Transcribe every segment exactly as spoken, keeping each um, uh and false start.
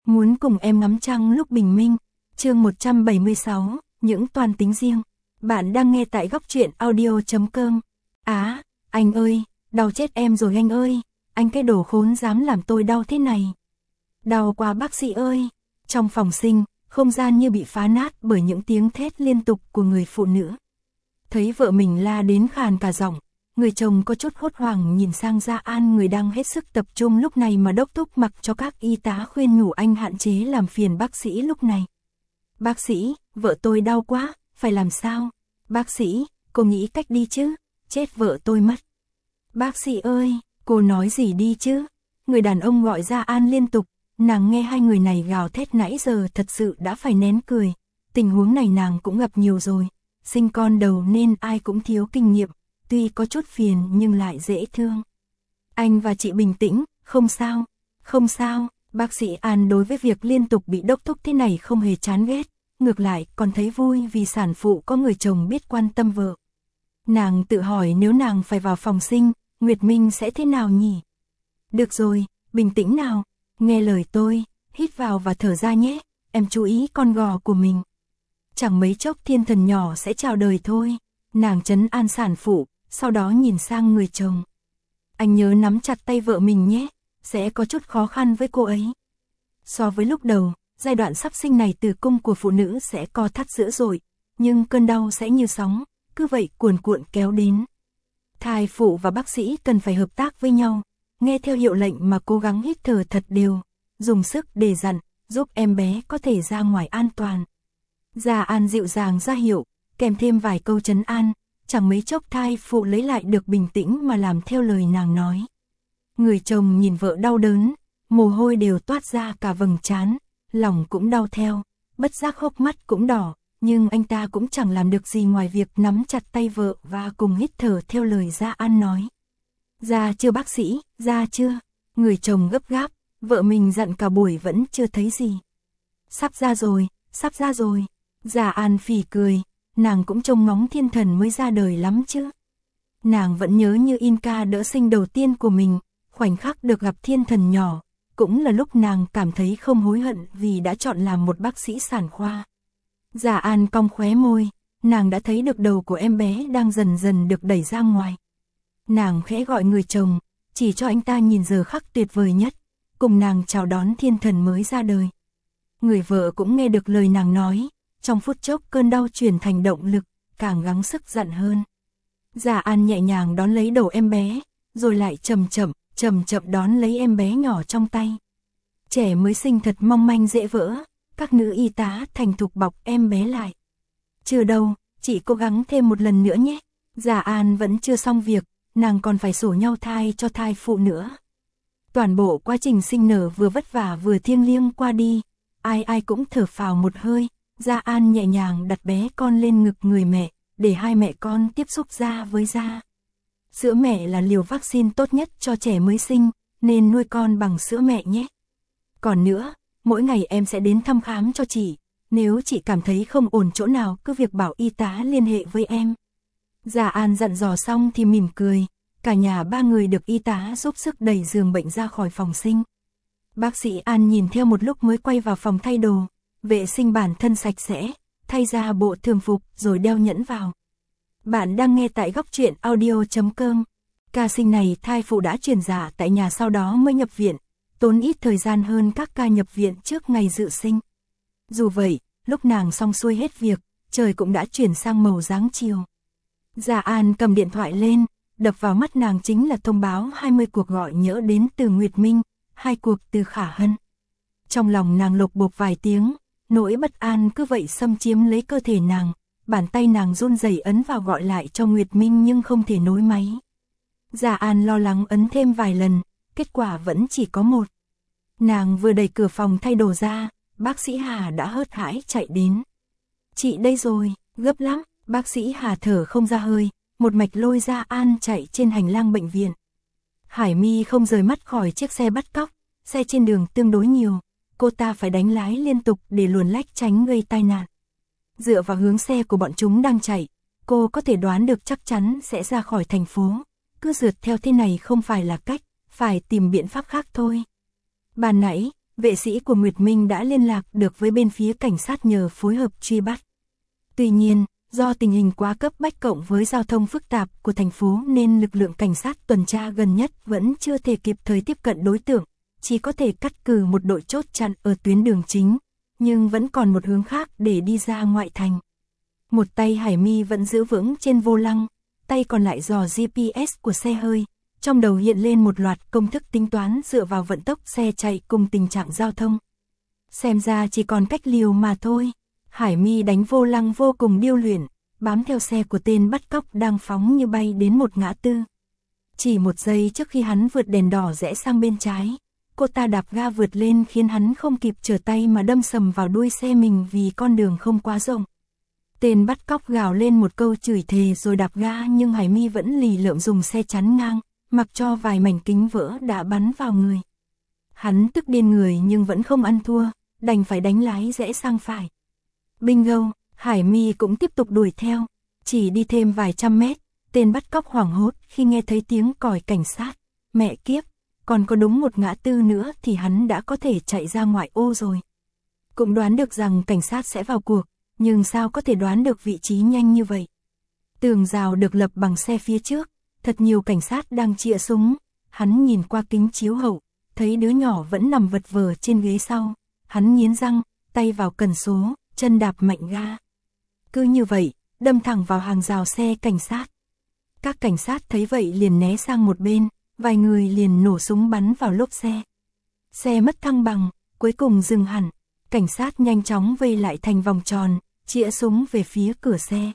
Muốn cùng em ngắm trăng lúc bình minh. Chương một trăm bảy mươi sáu, những toan tính riêng. Bạn đang nghe tại góc truyện audio chấm com. Á, anh ơi, đau chết em rồi anh ơi, anh cái đồ khốn dám làm tôi đau thế này. Đau quá bác sĩ ơi. Trong phòng sinh, không gian như bị phá nát bởi những tiếng thét liên tục của người phụ nữ. Thấy vợ mình la đến khàn cả giọng, người chồng có chút hốt hoảng nhìn sang Gia An, người đang hết sức tập trung lúc này mà đốc thúc mặc cho các y tá khuyên nhủ anh hạn chế làm phiền bác sĩ lúc này. Bác sĩ, vợ tôi đau quá, phải làm sao? Bác sĩ, cô nghĩ cách đi chứ, chết vợ tôi mất. Bác sĩ ơi, cô nói gì đi chứ? Người đàn ông gọi Gia An liên tục, nàng nghe hai người này gào thét nãy giờ thật sự đã phải nén cười. Tình huống này nàng cũng gặp nhiều rồi, sinh con đầu nên ai cũng thiếu kinh nghiệm, tuy có chút phiền nhưng lại dễ thương. Anh và chị bình tĩnh, không sao, không sao. Bác sĩ An đối với việc liên tục bị đốc thúc thế này không hề chán ghét, ngược lại còn thấy vui vì sản phụ có người chồng biết quan tâm vợ. Nàng tự hỏi nếu nàng phải vào phòng sinh, Nguyệt Minh sẽ thế nào nhỉ? Được rồi, bình tĩnh nào, nghe lời tôi, hít vào và thở ra nhé, em chú ý con gò của mình. Chẳng mấy chốc thiên thần nhỏ sẽ chào đời thôi. Nàng trấn an sản phụ, sau đó nhìn sang người chồng. Anh nhớ nắm chặt tay vợ mình nhé, sẽ có chút khó khăn với cô ấy. So với lúc đầu, giai đoạn sắp sinh này tử cung của phụ nữ sẽ co thắt dữ dội, nhưng cơn đau sẽ như sóng, cứ vậy cuồn cuộn kéo đến. Thai phụ và bác sĩ cần phải hợp tác với nhau, nghe theo hiệu lệnh mà cố gắng hít thở thật đều, dùng sức để dặn, giúp em bé có thể ra ngoài an toàn. Gia An dịu dàng ra hiệu, kèm thêm vài câu trấn an, chẳng mấy chốc thai phụ lấy lại được bình tĩnh mà làm theo lời nàng nói. Người chồng nhìn vợ đau đớn, mồ hôi đều toát ra cả vầng trán, lòng cũng đau theo, bất giác hốc mắt cũng đỏ, nhưng anh ta cũng chẳng làm được gì ngoài việc nắm chặt tay vợ và cùng hít thở theo lời Gia An nói. Ra chưa bác sĩ, ra chưa? Người chồng gấp gáp, vợ mình dặn cả buổi vẫn chưa thấy gì. Sắp ra rồi, sắp ra rồi. Gia An phì cười, nàng cũng trông ngóng thiên thần mới ra đời lắm chứ. Nàng vẫn nhớ như in ca đỡ sinh đầu tiên của mình, khoảnh khắc được gặp thiên thần nhỏ, cũng là lúc nàng cảm thấy không hối hận vì đã chọn làm một bác sĩ sản khoa. Gia An cong khóe môi, nàng đã thấy được đầu của em bé đang dần dần được đẩy ra ngoài. Nàng khẽ gọi người chồng, chỉ cho anh ta nhìn giờ khắc tuyệt vời nhất, cùng nàng chào đón thiên thần mới ra đời. Người vợ cũng nghe được lời nàng nói, trong phút chốc cơn đau chuyển thành động lực, càng gắng sức dặn hơn. Gia An nhẹ nhàng đón lấy đầu em bé, rồi lại chậm chậm, chậm chậm đón lấy em bé nhỏ trong tay. Trẻ mới sinh thật mong manh dễ vỡ, các nữ y tá thành thục bọc em bé lại. Chưa đâu, chị cố gắng thêm một lần nữa nhé. Gia An vẫn chưa xong việc, nàng còn phải sổ nhau thai cho thai phụ nữa. Toàn bộ quá trình sinh nở vừa vất vả vừa thiêng liêng qua đi, ai ai cũng thở phào một hơi. Gia An nhẹ nhàng đặt bé con lên ngực người mẹ, để hai mẹ con tiếp xúc da với da. Sữa mẹ là liều vaccine tốt nhất cho trẻ mới sinh, nên nuôi con bằng sữa mẹ nhé. Còn nữa, mỗi ngày em sẽ đến thăm khám cho chị, nếu chị cảm thấy không ổn chỗ nào cứ việc bảo y tá liên hệ với em. Gia An dặn dò xong thì mỉm cười, cả nhà ba người được y tá giúp sức đẩy giường bệnh ra khỏi phòng sinh. Bác sĩ An nhìn theo một lúc mới quay vào phòng thay đồ, vệ sinh bản thân sạch sẽ, thay ra bộ thường phục rồi đeo nhẫn vào. Bạn đang nghe tại góc truyện audio chấm com. Ca sinh này thai phụ đã truyền dạ tại nhà sau đó mới nhập viện, tốn ít thời gian hơn các ca nhập viện trước ngày dự sinh. Dù vậy, lúc nàng xong xuôi hết việc, trời cũng đã chuyển sang màu dáng chiều. Gia An cầm điện thoại lên, đập vào mắt nàng chính là thông báo hai mươi cuộc gọi nhỡ đến từ Nguyệt Minh, hai cuộc từ Khả Hân. Trong lòng nàng lục bục vài tiếng, nỗi bất an cứ vậy xâm chiếm lấy cơ thể nàng, bàn tay nàng run rẩy ấn vào gọi lại cho Nguyệt Minh nhưng không thể nối máy. Gia An lo lắng ấn thêm vài lần, kết quả vẫn chỉ có một. Nàng vừa đẩy cửa phòng thay đồ ra, bác sĩ Hà đã hớt hải chạy đến. Chị đây rồi, gấp lắm, bác sĩ Hà thở không ra hơi, một mạch lôi Gia An chạy trên hành lang bệnh viện. Hải My không rời mắt khỏi chiếc xe bắt cóc, xe trên đường tương đối nhiều, cô ta phải đánh lái liên tục để luồn lách tránh gây tai nạn. Dựa vào hướng xe của bọn chúng đang chạy, cô có thể đoán được chắc chắn sẽ ra khỏi thành phố, cứ rượt theo thế này không phải là cách, phải tìm biện pháp khác thôi. Ban nãy, vệ sĩ của Nguyệt Minh đã liên lạc được với bên phía cảnh sát nhờ phối hợp truy bắt. Tuy nhiên, do tình hình quá cấp bách cộng với giao thông phức tạp của thành phố nên lực lượng cảnh sát tuần tra gần nhất vẫn chưa thể kịp thời tiếp cận đối tượng, chỉ có thể cắt cử một đội chốt chặn ở tuyến đường chính, nhưng vẫn còn một hướng khác để đi ra ngoại thành. Một tay Hải My vẫn giữ vững trên vô lăng, tay còn lại dò giê pê ét của xe hơi, trong đầu hiện lên một loạt công thức tính toán dựa vào vận tốc xe chạy cùng tình trạng giao thông. Xem ra chỉ còn cách liều mà thôi. Hải My đánh vô lăng vô cùng điêu luyện, bám theo xe của tên bắt cóc đang phóng như bay đến một ngã tư. Chỉ một giây trước khi hắn vượt đèn đỏ rẽ sang bên trái, cô ta đạp ga vượt lên khiến hắn không kịp trở tay mà đâm sầm vào đuôi xe mình vì con đường không quá rộng. Tên bắt cóc gào lên một câu chửi thề rồi đạp ga, nhưng Hải My vẫn lì lợm dùng xe chắn ngang, mặc cho vài mảnh kính vỡ đã bắn vào người. Hắn tức điên người nhưng vẫn không ăn thua, đành phải đánh lái rẽ sang phải. Bingo, Hải My cũng tiếp tục đuổi theo, chỉ đi thêm vài trăm mét, tên bắt cóc hoảng hốt khi nghe thấy tiếng còi cảnh sát. Mẹ kiếp, còn có đúng một ngã tư nữa thì hắn đã có thể chạy ra ngoại ô rồi. Cũng đoán được rằng cảnh sát sẽ vào cuộc, nhưng sao có thể đoán được vị trí nhanh như vậy. Tường rào được lập bằng xe phía trước, thật nhiều cảnh sát đang chĩa súng. Hắn nhìn qua kính chiếu hậu, thấy đứa nhỏ vẫn nằm vật vờ trên ghế sau. Hắn nghiến răng, tay vào cần số, chân đạp mạnh ga. Cứ như vậy, đâm thẳng vào hàng rào xe cảnh sát. Các cảnh sát thấy vậy liền né sang một bên, vài người liền nổ súng bắn vào lốp xe. Xe mất thăng bằng, cuối cùng dừng hẳn. Cảnh sát nhanh chóng vây lại thành vòng tròn, chĩa súng về phía cửa xe.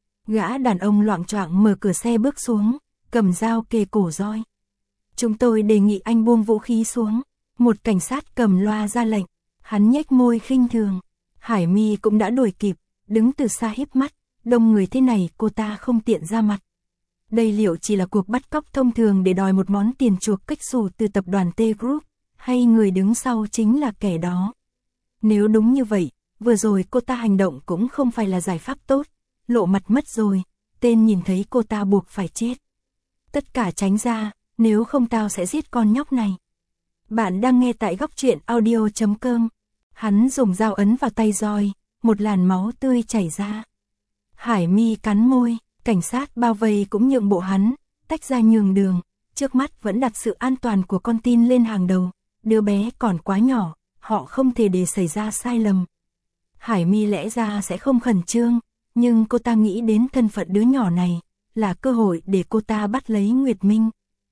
Gã đàn ông loạng choạng mở cửa xe bước xuống, cầm dao kề cổ roi. Chúng tôi đề nghị anh buông vũ khí xuống. Một cảnh sát cầm loa ra lệnh. Hắn nhếch môi khinh thường. Hải My cũng đã đuổi kịp, đứng từ xa híp mắt. Đông người thế này cô ta không tiện ra mặt. Đây liệu chỉ là cuộc bắt cóc thông thường để đòi một món tiền chuộc cách xù từ tập đoàn T Group, hay người đứng sau chính là kẻ đó? Nếu đúng như vậy, vừa rồi cô ta hành động cũng không phải là giải pháp tốt. Lộ mặt mất rồi, tên nhìn thấy cô ta buộc phải chết. Tất cả tránh ra, nếu không tao sẽ giết con nhóc này. Bạn đang nghe tại góc truyện audio chấm com. Hắn dùng dao ấn vào tay roi, một làn máu tươi chảy ra. Hải My cắn môi, cảnh sát bao vây cũng nhượng bộ hắn, tách ra nhường đường. Trước mắt vẫn đặt sự an toàn của con tin lên hàng đầu. Đứa bé còn quá nhỏ, họ không thể để xảy ra sai lầm. Hải My lẽ ra sẽ không khẩn trương, nhưng cô ta nghĩ đến thân phận đứa nhỏ này, là cơ hội để cô ta bắt lấy Nguyệt Minh.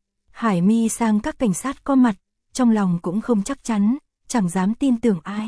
Hải My sang các cảnh sát có mặt, trong lòng cũng không chắc chắn, chẳng dám tin tưởng ai.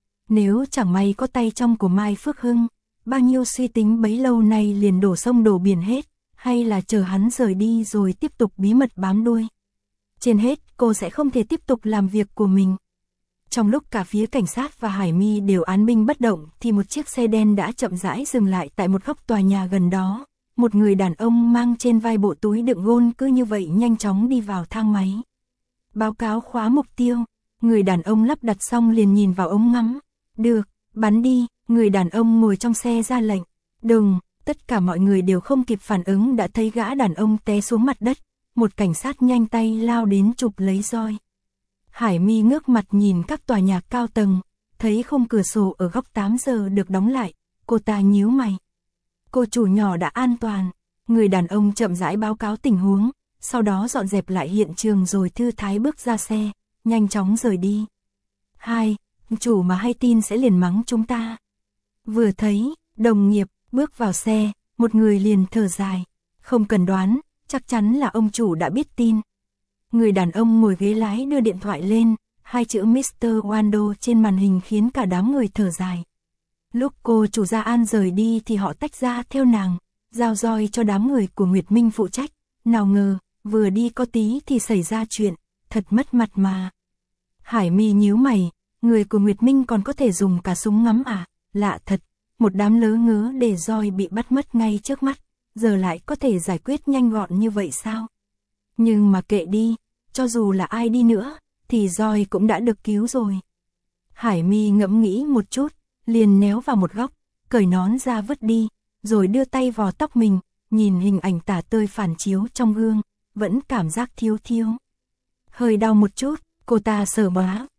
Nếu chẳng may có tay trong của Mai Phước Hưng, bao nhiêu suy tính bấy lâu nay liền đổ sông đổ biển hết, hay là chờ hắn rời đi rồi tiếp tục bí mật bám đuôi. Trên hết, cô sẽ không thể tiếp tục làm việc của mình. Trong lúc cả phía cảnh sát và Hải My đều án binh bất động thì một chiếc xe đen đã chậm rãi dừng lại tại một góc tòa nhà gần đó. Một người đàn ông mang trên vai bộ túi đựng gôn cứ như vậy nhanh chóng đi vào thang máy. Báo cáo khóa mục tiêu, người đàn ông lắp đặt xong liền nhìn vào ống ngắm. Được, bắn đi, người đàn ông ngồi trong xe ra lệnh. Đừng, tất cả mọi người đều không kịp phản ứng đã thấy gã đàn ông té xuống mặt đất. Một cảnh sát nhanh tay lao đến chụp lấy roi. Hải My ngước mặt nhìn các tòa nhà cao tầng, thấy khung cửa sổ ở góc tám giờ được đóng lại, cô ta nhíu mày. Cô chủ nhỏ đã an toàn, người đàn ông chậm rãi báo cáo tình huống, sau đó dọn dẹp lại hiện trường rồi thư thái bước ra xe, nhanh chóng rời đi. Hai, chủ mà hay tin sẽ liền mắng chúng ta. Vừa thấy, đồng nghiệp, bước vào xe, một người liền thở dài, không cần đoán, chắc chắn là ông chủ đã biết tin. Người đàn ông ngồi ghế lái đưa điện thoại lên, hai chữ mít tơ Wando trên màn hình khiến cả đám người thở dài. Lúc cô chủ Gia An rời đi thì họ tách ra theo nàng, giao roi cho đám người của Nguyệt Minh phụ trách. Nào ngờ, vừa đi có tí thì xảy ra chuyện, thật mất mặt mà. Hải My nhíu mày, người của Nguyệt Minh còn có thể dùng cả súng ngắm à? Lạ thật, một đám lớ ngớ để roi bị bắt mất ngay trước mắt, giờ lại có thể giải quyết nhanh gọn như vậy sao? Nhưng mà kệ đi, cho dù là ai đi nữa, thì roi cũng đã được cứu rồi. Hải My ngẫm nghĩ một chút, liền néo vào một góc, cởi nón ra vứt đi, rồi đưa tay vò tóc mình, nhìn hình ảnh tả tơi phản chiếu trong gương, vẫn cảm giác thiếu thiếu. Hơi đau một chút, cô ta sờ bá,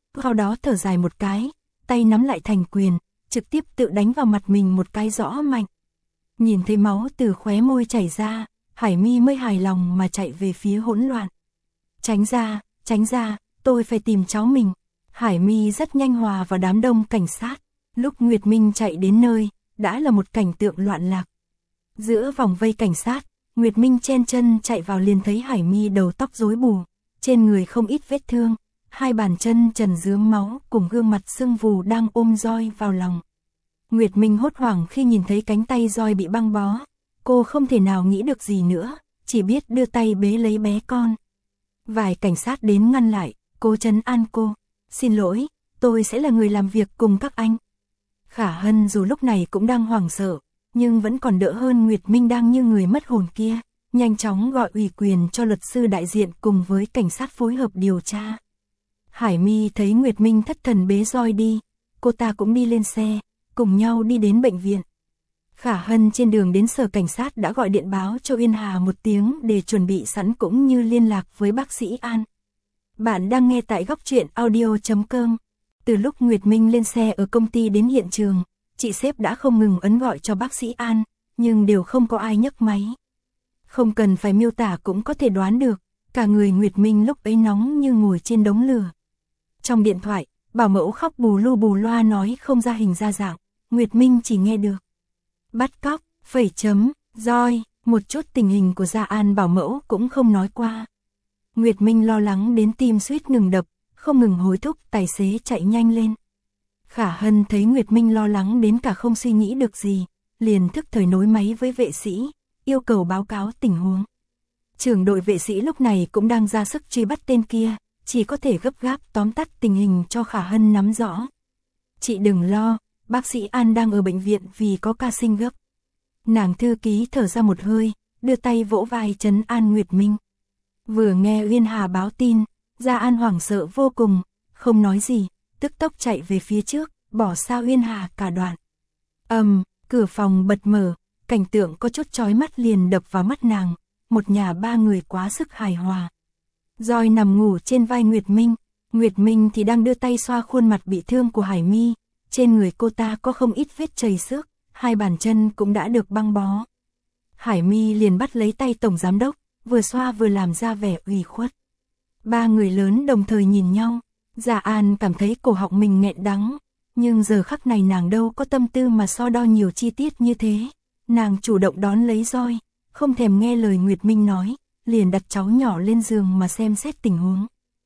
sau đó thở dài một cái, tay nắm lại thành quyền, trực tiếp tự đánh vào mặt mình một cái rõ mạnh. Nhìn thấy máu từ khóe môi chảy ra, Hải My mới hài lòng mà chạy về phía hỗn loạn. Tránh ra, tránh ra, tôi phải tìm cháu mình. Hải My rất nhanh hòa vào đám đông cảnh sát. Lúc Nguyệt Minh chạy đến nơi, đã là một cảnh tượng loạn lạc. Giữa vòng vây cảnh sát, Nguyệt Minh chen chân chạy vào liền thấy Hải My đầu tóc rối bù, trên người không ít vết thương, hai bàn chân trần rướm máu cùng gương mặt sưng vù đang ôm roi vào lòng. Nguyệt Minh hốt hoảng khi nhìn thấy cánh tay roi bị băng bó, cô không thể nào nghĩ được gì nữa, chỉ biết đưa tay bế lấy bé con. Vài cảnh sát đến ngăn lại, cô trấn an cô, xin lỗi, tôi sẽ là người làm việc cùng các anh. Khả Hân dù lúc này cũng đang hoảng sợ, nhưng vẫn còn đỡ hơn Nguyệt Minh đang như người mất hồn kia, nhanh chóng gọi ủy quyền cho luật sư đại diện cùng với cảnh sát phối hợp điều tra. Hải My thấy Nguyệt Minh thất thần bế roi đi, cô ta cũng đi lên xe, cùng nhau đi đến bệnh viện. Khả Hân trên đường đến sở cảnh sát đã gọi điện báo cho Uyên Hà một tiếng để chuẩn bị sẵn cũng như liên lạc với bác sĩ An. Bạn đang nghe tại góc truyện audio chấm com. Từ lúc Nguyệt Minh lên xe ở công ty đến hiện trường, chị sếp đã không ngừng ấn gọi cho bác sĩ An, nhưng đều không có ai nhấc máy. Không cần phải miêu tả cũng có thể đoán được, cả người Nguyệt Minh lúc ấy nóng như ngồi trên đống lửa. Trong điện thoại, bảo mẫu khóc bù lu bù loa nói không ra hình ra dạng, Nguyệt Minh chỉ nghe được bắt cóc, phẩy chấm, roi, một chút tình hình của Gia An bảo mẫu cũng không nói qua. Nguyệt Minh lo lắng đến tim suýt ngừng đập, không ngừng hối thúc tài xế chạy nhanh lên. Khả Hân thấy Nguyệt Minh lo lắng đến cả không suy nghĩ được gì, liền thức thời nối máy với vệ sĩ, yêu cầu báo cáo tình huống. Trưởng đội vệ sĩ lúc này cũng đang ra sức truy bắt tên kia, chỉ có thể gấp gáp tóm tắt tình hình cho Khả Hân nắm rõ. Chị đừng lo, bác sĩ An đang ở bệnh viện vì có ca sinh gấp. Nàng thư ký thở ra một hơi, đưa tay vỗ vai trấn an Nguyệt Minh. Vừa nghe Uyên Hà báo tin, Gia An hoảng sợ vô cùng, không nói gì, tức tốc chạy về phía trước, bỏ xa Uyên Hà cả đoạn. Ầm, um, cửa phòng bật mở, cảnh tượng có chút chói mắt liền đập vào mắt nàng, một nhà ba người quá sức hài hòa. Roi nằm ngủ trên vai Nguyệt Minh, Nguyệt Minh thì đang đưa tay xoa khuôn mặt bị thương của Hải My, trên người cô ta có không ít vết chảy xước, hai bàn chân cũng đã được băng bó. Hải My liền bắt lấy tay tổng giám đốc, vừa xoa vừa làm ra vẻ ủy khuất. Ba người lớn đồng thời nhìn nhau, Gia An cảm thấy cổ họng mình nghẹn đắng, nhưng giờ khắc này nàng đâu có tâm tư mà so đo nhiều chi tiết như thế. Nàng chủ động đón lấy roi, không thèm nghe lời Nguyệt Minh nói, liền đặt cháu nhỏ lên giường mà xem xét tình huống.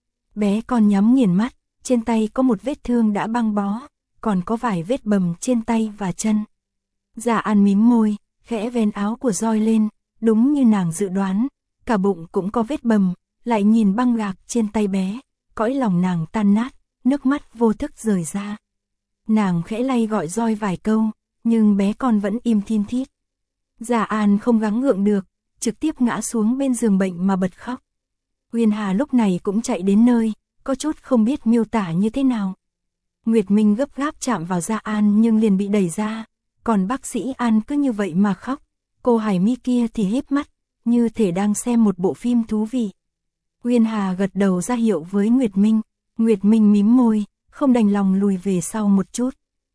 Bé con nhắm nghiền mắt, trên tay có một vết thương đã băng bó, còn có vài vết bầm trên tay và chân. Gia An mím môi, khẽ vén áo của roi lên, đúng như nàng dự đoán, cả bụng cũng có vết bầm, lại nhìn băng gạc trên tay bé, cõi lòng nàng tan nát, nước mắt vô thức rơi ra. Nàng khẽ lay gọi roi vài câu, nhưng bé con vẫn im thin thít. Gia An không gắng gượng được, trực tiếp ngã xuống bên giường bệnh mà bật khóc. Uyên Hà lúc này cũng chạy đến nơi, có chút không biết miêu tả như thế nào. Nguyệt Minh gấp gáp chạm vào Gia An nhưng liền bị đẩy ra, còn bác sĩ An cứ như vậy mà khóc, cô Hải My kia thì híp mắt, như thể đang xem một bộ phim thú vị. Uyên Hà gật đầu ra hiệu với Nguyệt Minh, Nguyệt Minh mím môi, không đành lòng lùi về sau một chút.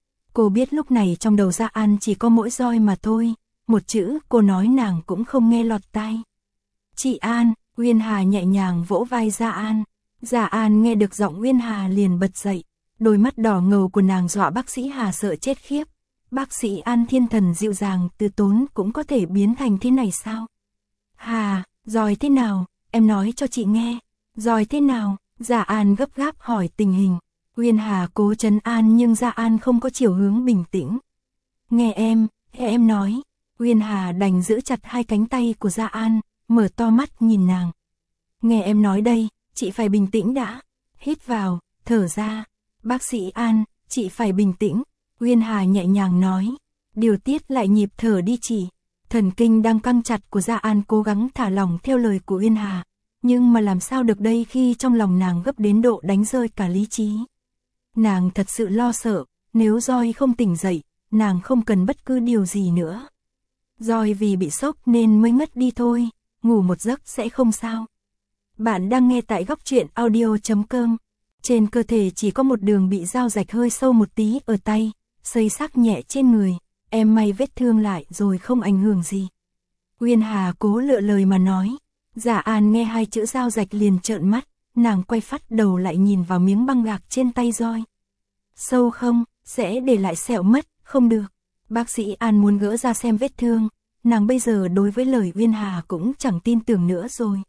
Cô biết lúc này trong đầu Gia An chỉ có mỗi roi mà thôi, một chữ cô nói nàng cũng không nghe lọt tai. Chị An, Uyên Hà nhẹ nhàng vỗ vai Gia An. Gia An nghe được giọng Uyên Hà liền bật dậy, đôi mắt đỏ ngầu của nàng dọa bác sĩ Hà sợ chết khiếp. Bác sĩ An thiên thần dịu dàng từ tốn cũng có thể biến thành thế này sao? Hà, roi thế nào, em nói cho chị nghe, roi thế nào? Gia An gấp gáp hỏi tình hình. Uyên Hà cố trấn an nhưng Gia An không có chiều hướng bình tĩnh. Nghe em, em nói. Uyên Hà đành giữ chặt hai cánh tay của Gia An, mở to mắt nhìn nàng. Nghe em nói đây, chị phải bình tĩnh đã. Hít vào, thở ra. Bác sĩ An, chị phải bình tĩnh. Uyên Hà nhẹ nhàng nói. Điều tiết lại nhịp thở đi chị. Thần kinh đang căng chặt của Gia An cố gắng thả lỏng theo lời của Uyên Hà. Nhưng mà làm sao được đây khi trong lòng nàng gấp đến độ đánh rơi cả lý trí. Nàng thật sự lo sợ, nếu roi không tỉnh dậy, nàng không cần bất cứ điều gì nữa. Roi vì bị sốc nên mới ngất đi thôi, ngủ một giấc sẽ không sao. Bạn đang nghe tại góc truyện audio chấm com. Trên cơ thể chỉ có một đường bị dao rạch hơi sâu một tí ở tay, xây xác nhẹ trên người, em may vết thương lại rồi không ảnh hưởng gì. Uyên Hà cố lựa lời mà nói. Dạ An nghe hai chữ dao rạch liền trợn mắt, nàng quay phắt đầu lại nhìn vào miếng băng gạc trên tay roi. Sâu không, sẽ để lại sẹo mất, không được. Bác sĩ An muốn gỡ ra xem vết thương, nàng bây giờ đối với lời Uyên Hà cũng chẳng tin tưởng nữa rồi.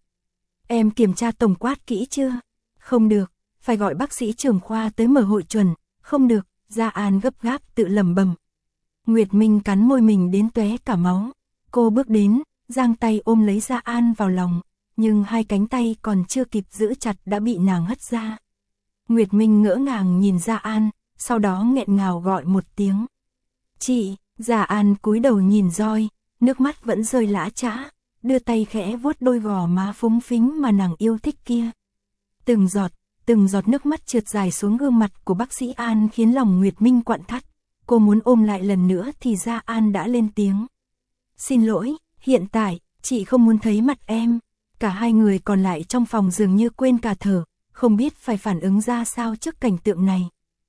Em kiểm tra tổng quát kỹ chưa? Không được, phải gọi bác sĩ trưởng khoa tới mở hội chuẩn, không được, Dạ An gấp gáp tự lẩm bẩm. Nguyệt Minh cắn môi mình đến tóe cả máu, cô bước đến, giang tay ôm lấy Dạ An vào lòng, nhưng hai cánh tay còn chưa kịp giữ chặt đã bị nàng hất ra. Nguyệt Minh ngỡ ngàng nhìn Dạ An, sau đó nghẹn ngào gọi một tiếng. Chị, Dạ An cúi đầu nhìn roi, nước mắt vẫn rơi lã chã, đưa tay khẽ vuốt đôi gò má phúng phính mà nàng yêu thích kia. Từng giọt, từng giọt nước mắt trượt dài xuống gương mặt của bác sĩ An khiến lòng Nguyệt Minh quặn thắt. Cô muốn ôm lại lần nữa thì Dạ An đã lên tiếng. Xin lỗi, hiện tại, chị không muốn thấy mặt em. Cả hai người còn lại trong phòng dường như quên cả thở, không biết phải phản ứng ra sao trước cảnh tượng này.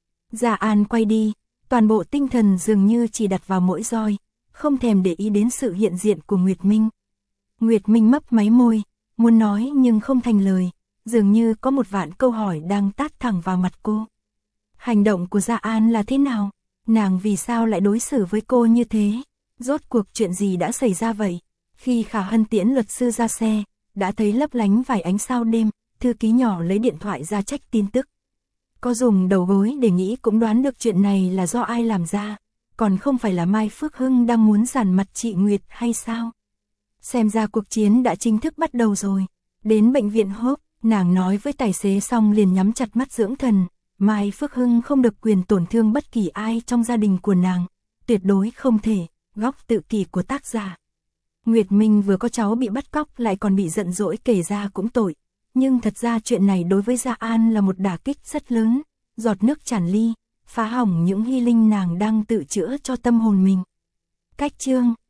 Dạ An quay đi, toàn bộ tinh thần dường như chỉ đặt vào mỗi roi, không thèm để ý đến sự hiện diện của Nguyệt Minh. Nguyệt Minh mấp máy môi, muốn nói nhưng không thành lời, dường như có một vạn câu hỏi đang tát thẳng vào mặt cô. Hành động của Dạ An là thế nào? Nàng vì sao lại đối xử với cô như thế? Rốt cuộc chuyện gì đã xảy ra vậy? Khi Khả Hân tiễn luật sư ra xe, đã thấy lấp lánh vài ánh sao đêm, thư ký nhỏ lấy điện thoại ra check tin tức. Có dùng đầu gối để nghĩ cũng đoán được chuyện này là do ai làm ra, còn không phải là Mai Phước Hưng đang muốn giàn mặt chị Nguyệt hay sao? Xem ra cuộc chiến đã chính thức bắt đầu rồi. Đến bệnh viện Hope, nàng nói với tài xế xong liền nhắm chặt mắt dưỡng thần. Mai Phước Hưng không được quyền tổn thương bất kỳ ai trong gia đình của nàng, tuyệt đối không thể, góc tự kỷ của tác giả. Nguyệt Minh vừa có cháu bị bắt cóc lại còn bị giận dỗi kể ra cũng tội, nhưng thật ra chuyện này đối với Dạ An là một đả kích rất lớn, giọt nước tràn ly, phá hỏng những healing nàng đang tự chữa cho tâm hồn mình. Cách chương